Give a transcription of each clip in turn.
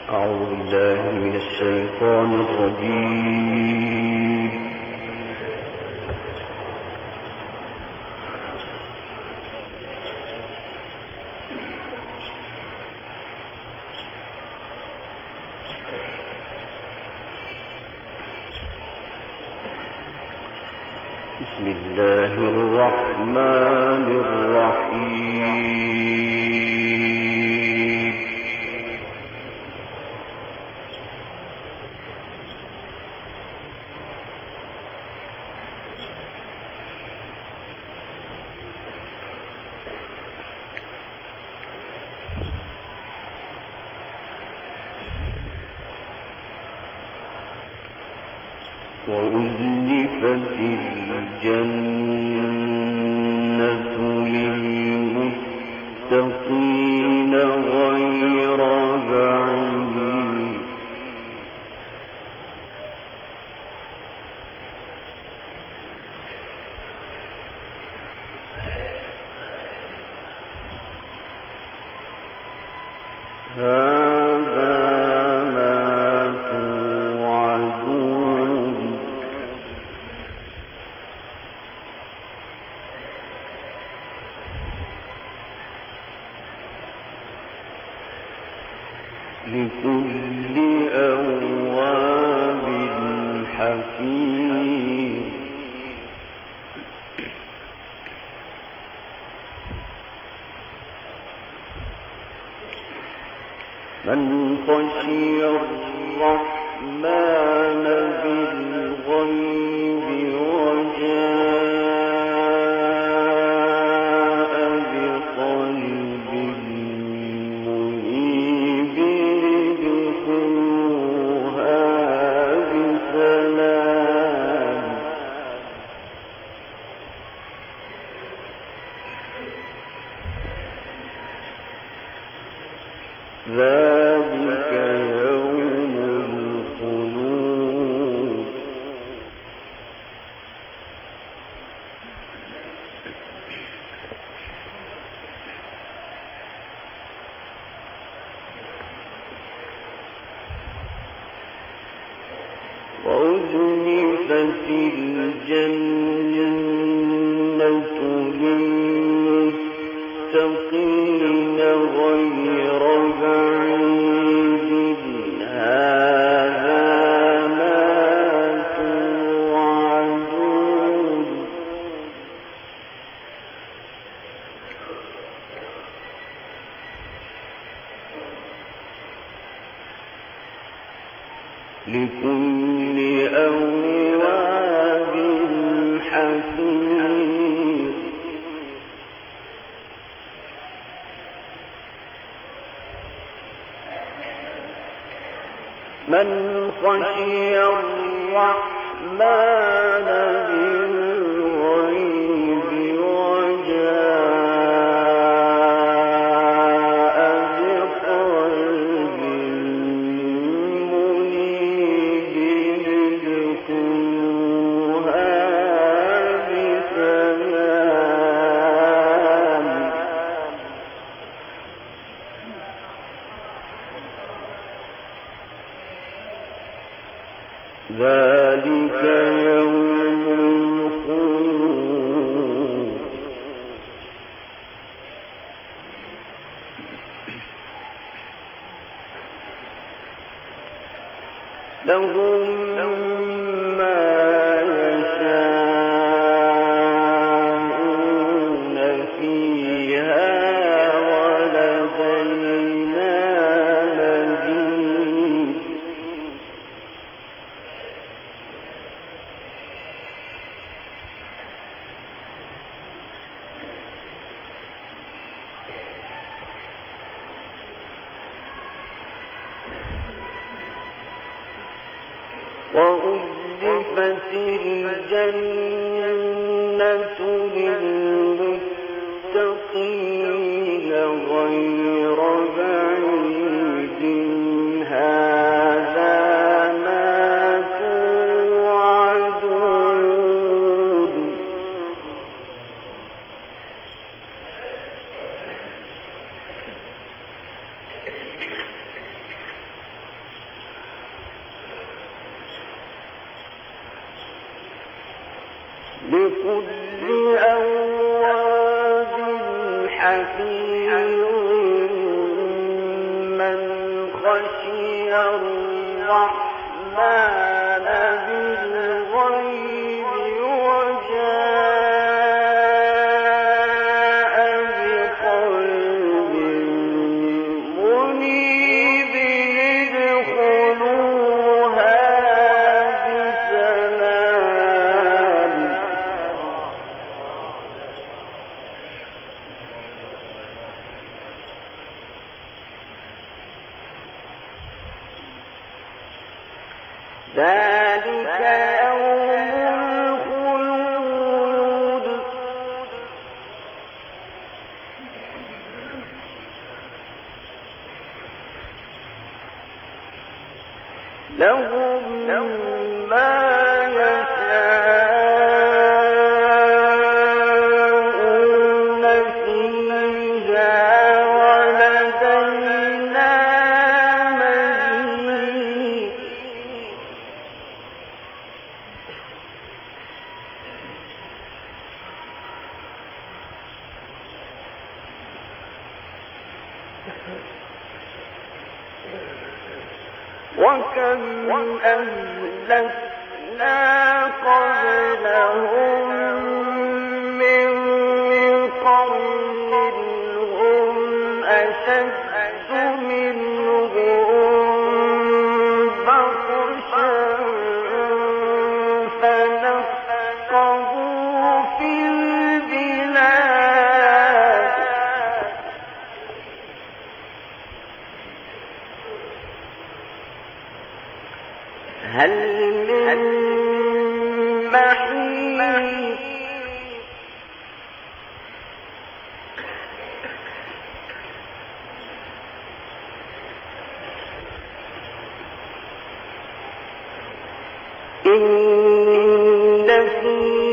أعوذ بالله من الشيطان الرجيم. بسم الله الرحمن الرحيم. وأزلفت الجنة للمتقين غير بعيد. لكل أواب حكيم. من خشي الرحمن بالغيب وجاء بقلب منيب ادخلوها بسلام. ذلك يوم الخلود. وأزلفت الجنة للمتقين غير بعيد. هذا ما توعدون. لكل أواب حفيظ. من خشي الرحمن بالغيب وجاء بقلب منيب ادخلوها بسلام. ذلك يوم الخلود. لهم ما يشاءون فيها ولدينا مزيد. وأزلفت الجنة للمتقين غير بعيد. هذا ما توعدون. كل أواب حفيظ من خشي الرحمن بالغيب وجاء بقلب منيب ادخلوها بسلام ذلك يوم الخلود لهم ما يشاءون فيها ولدينا مزيد وكم أهلكنا قبلهم من قرن هم أشد منهم بطشا فنقبوا في البلاد هل من محيص إن في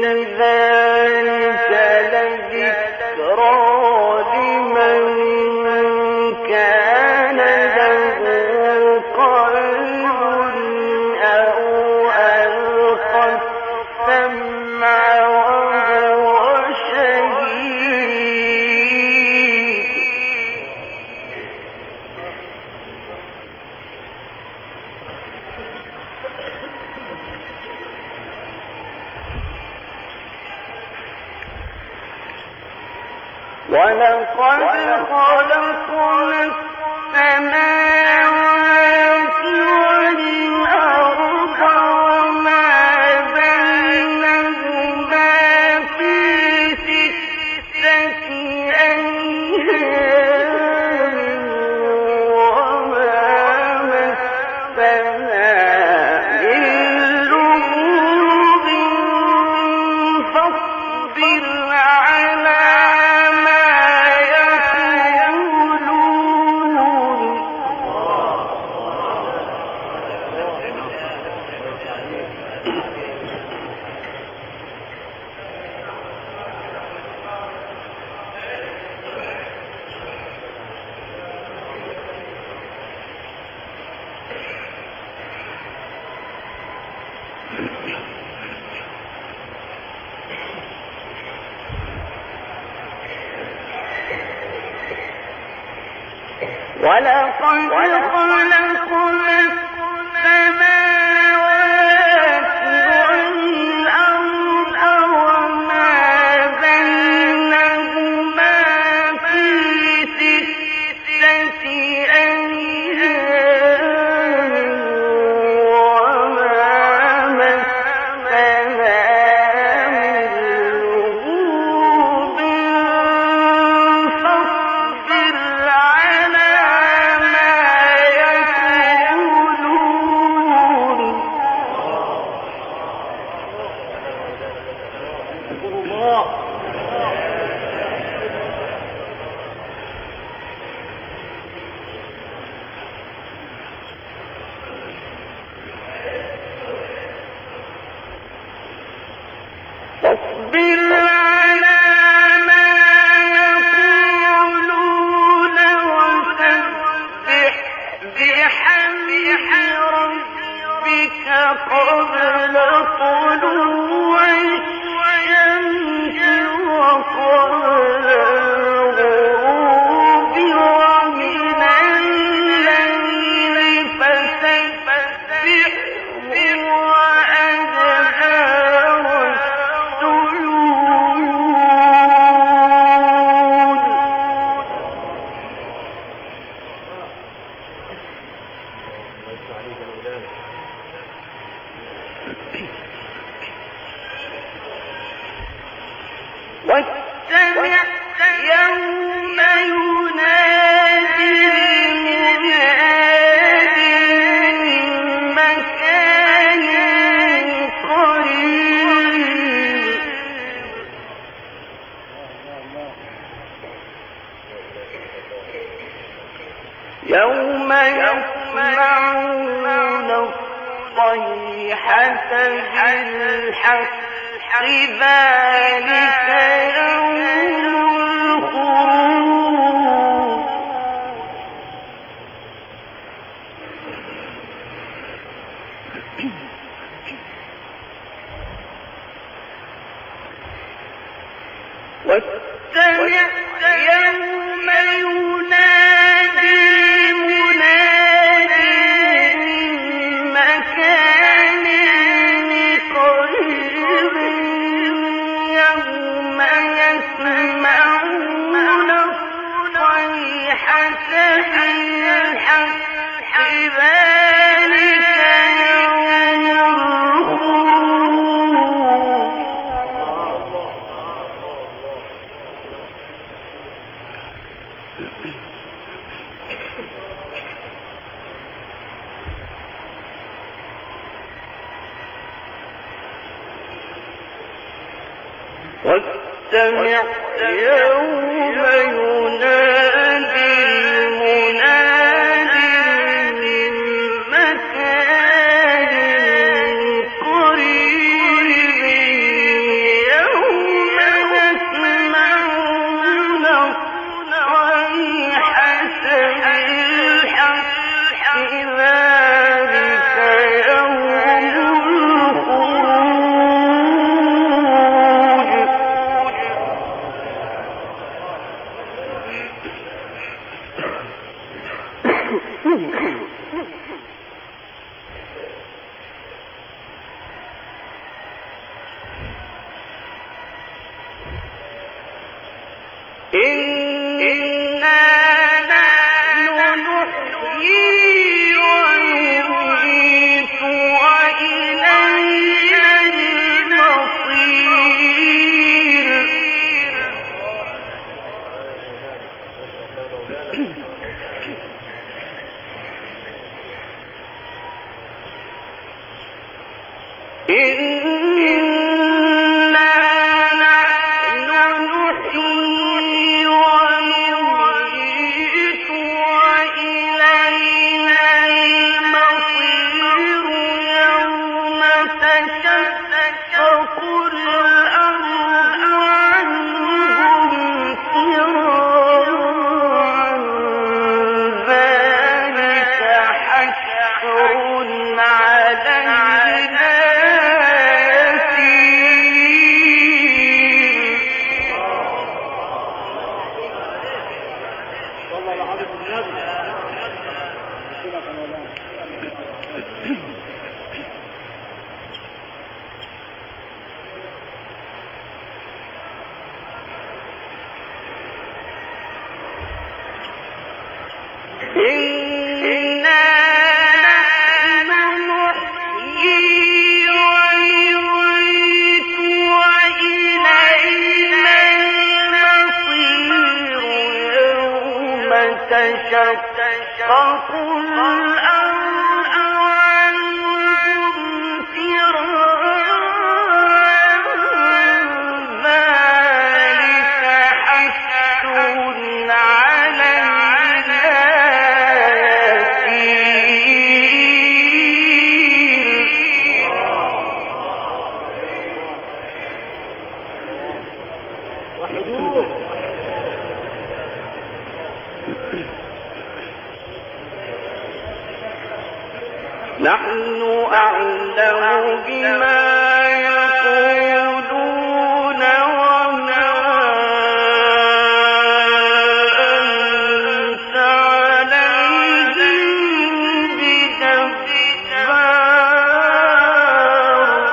ذلك لذكرى لمن كان له قلب أو ألقى السمع وهو شهيد ولقد خلقنا السماوات والأرض وما بينهما في 6 أيام وما مسنا من لغوب فاصبر على ولقد خلقنا السماوات والأرض وما بينهما في 6 أيام وما مسنا من لغوب فاصبر على فاصبر على ما يقولون وسبح بحمد ربك قبل طلوع الشمس واستمع يوم ينادي المناد من مكان قريب يوم يسمعون الصيحة بالحق ذلك يوم الخروج واستمع يوم ينادي المناد من مكان قريب يوم يسمعون الصيحة بالحق ذلك يوم الخروج واستمع يوم ينادي المناد من مكان قريب يوم يسمعون الصيحة بالحق ذلك يوم إنا نحن نحيي ونميت وإلينا المصير إنا نحن نحيي ونميت وإلينا المصير يوم تشقق الأرض عنهم فرارا ذلك حشر علينا إنا نحن نحيي ونميت وإلينا المصير يوم تشقق الأرض عنهم فرارا ذلك حشر علينا نحن أعلم بما يقولون وما أنت عليهم بجبار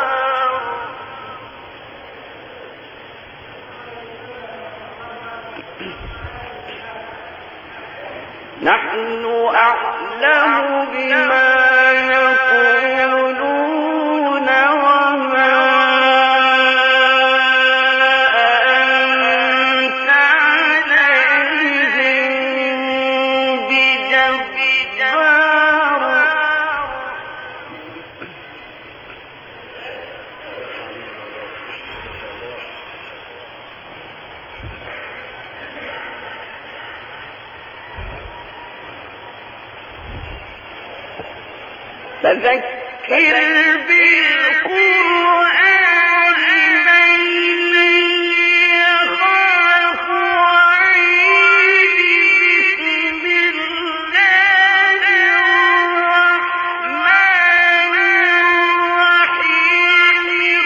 نحن أعلم بما يقولون وما أنت عليهم بجبار. فذكر بالقرآن من يخاف وعيد. بسم الله الرحمن الرحيم.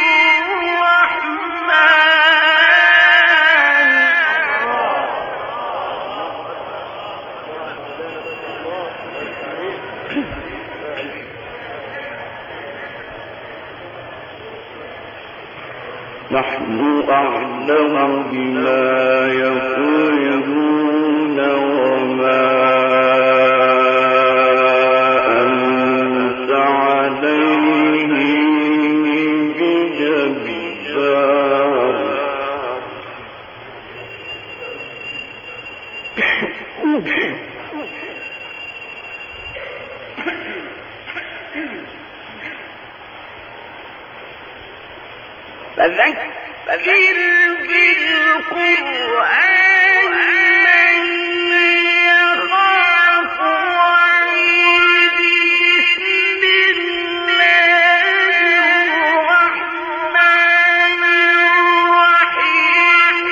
نحن أعلم بما يقولون وما أنت عليهم بجبار. فذكر بالقرآن من يخاف وعيد. بسم الله الرحمن الرحيم.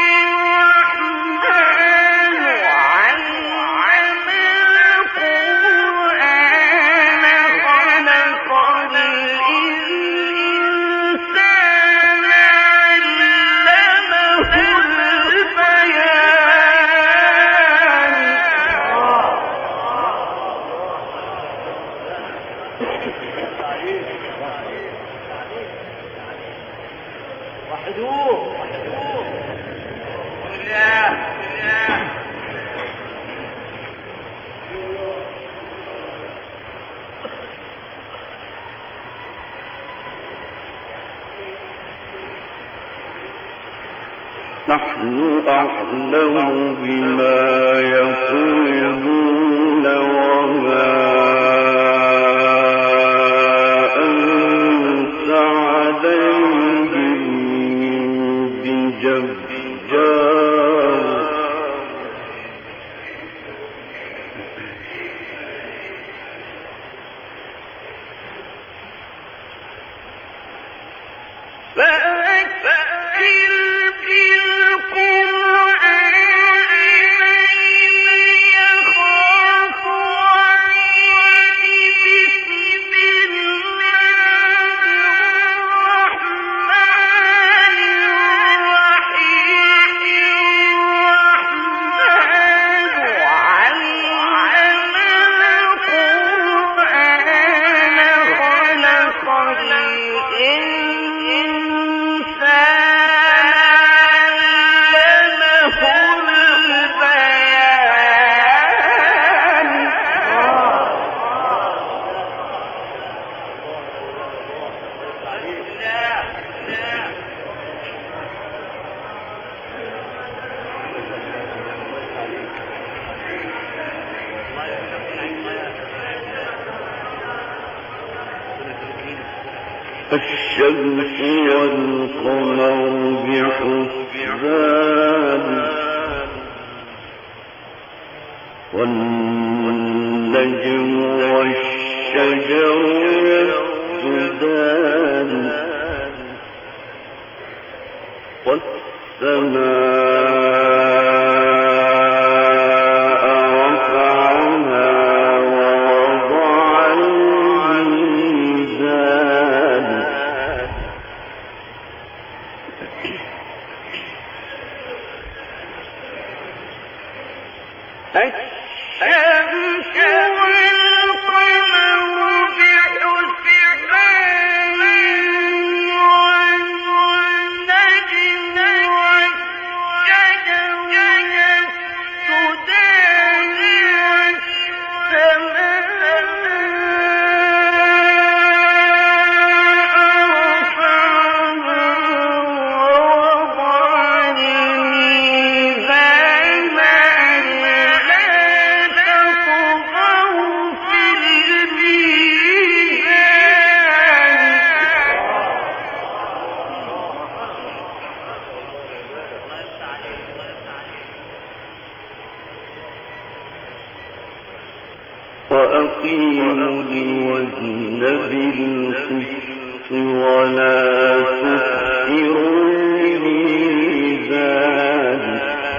الرحمن علم القرآن خلق الإنسان علمه البيان. نحن أعلم بما يقولون وما أنت عليهم بجبار. الشمس والقمر بحسبان والنجم والشجر يسجدان الشمس والقمر بحسبان والنجم والشجر يسجدان والسماء وأقيموا الوزن بالقسط ولا تخسروا الميزان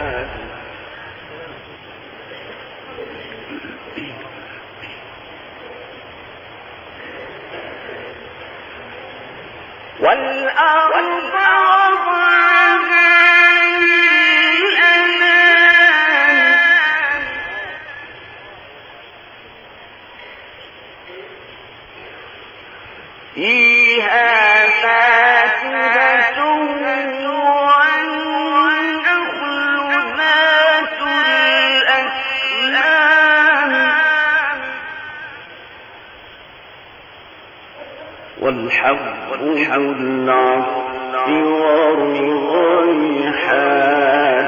والأرض وضعها للأنام فيها فاكهة والنخل ذات الأكمام والحب ذو العصف والريحان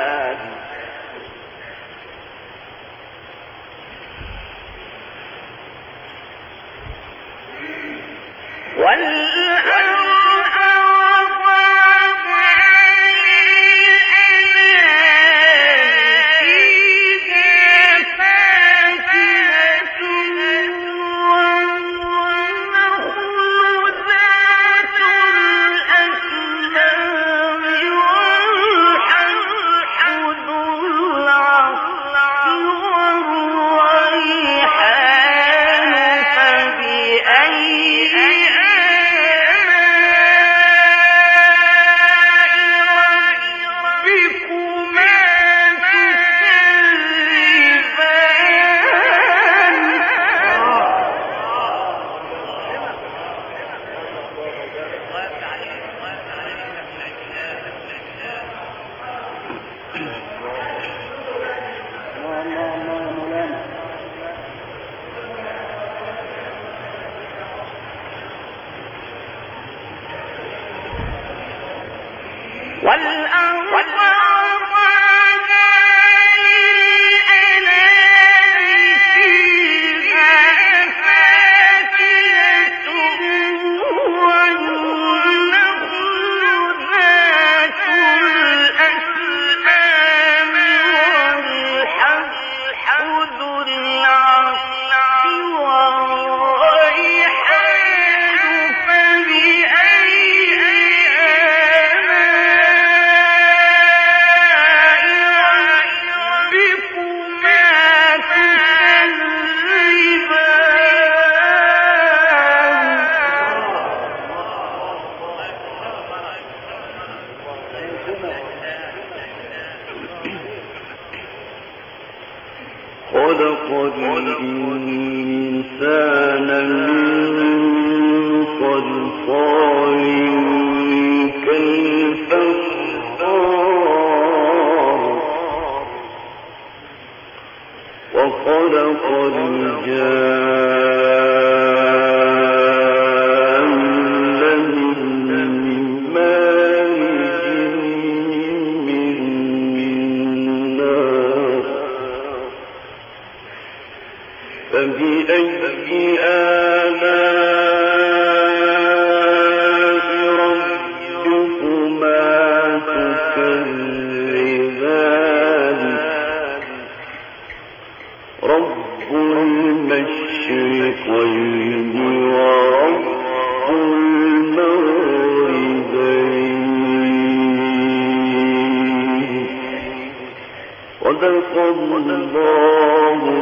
خلق الإنسان من صلصال كالفخار وخلق الجان من مارج من نار فبأي آلاء ربكما تكذبان رب المشرقين ورب المغربين صدق الله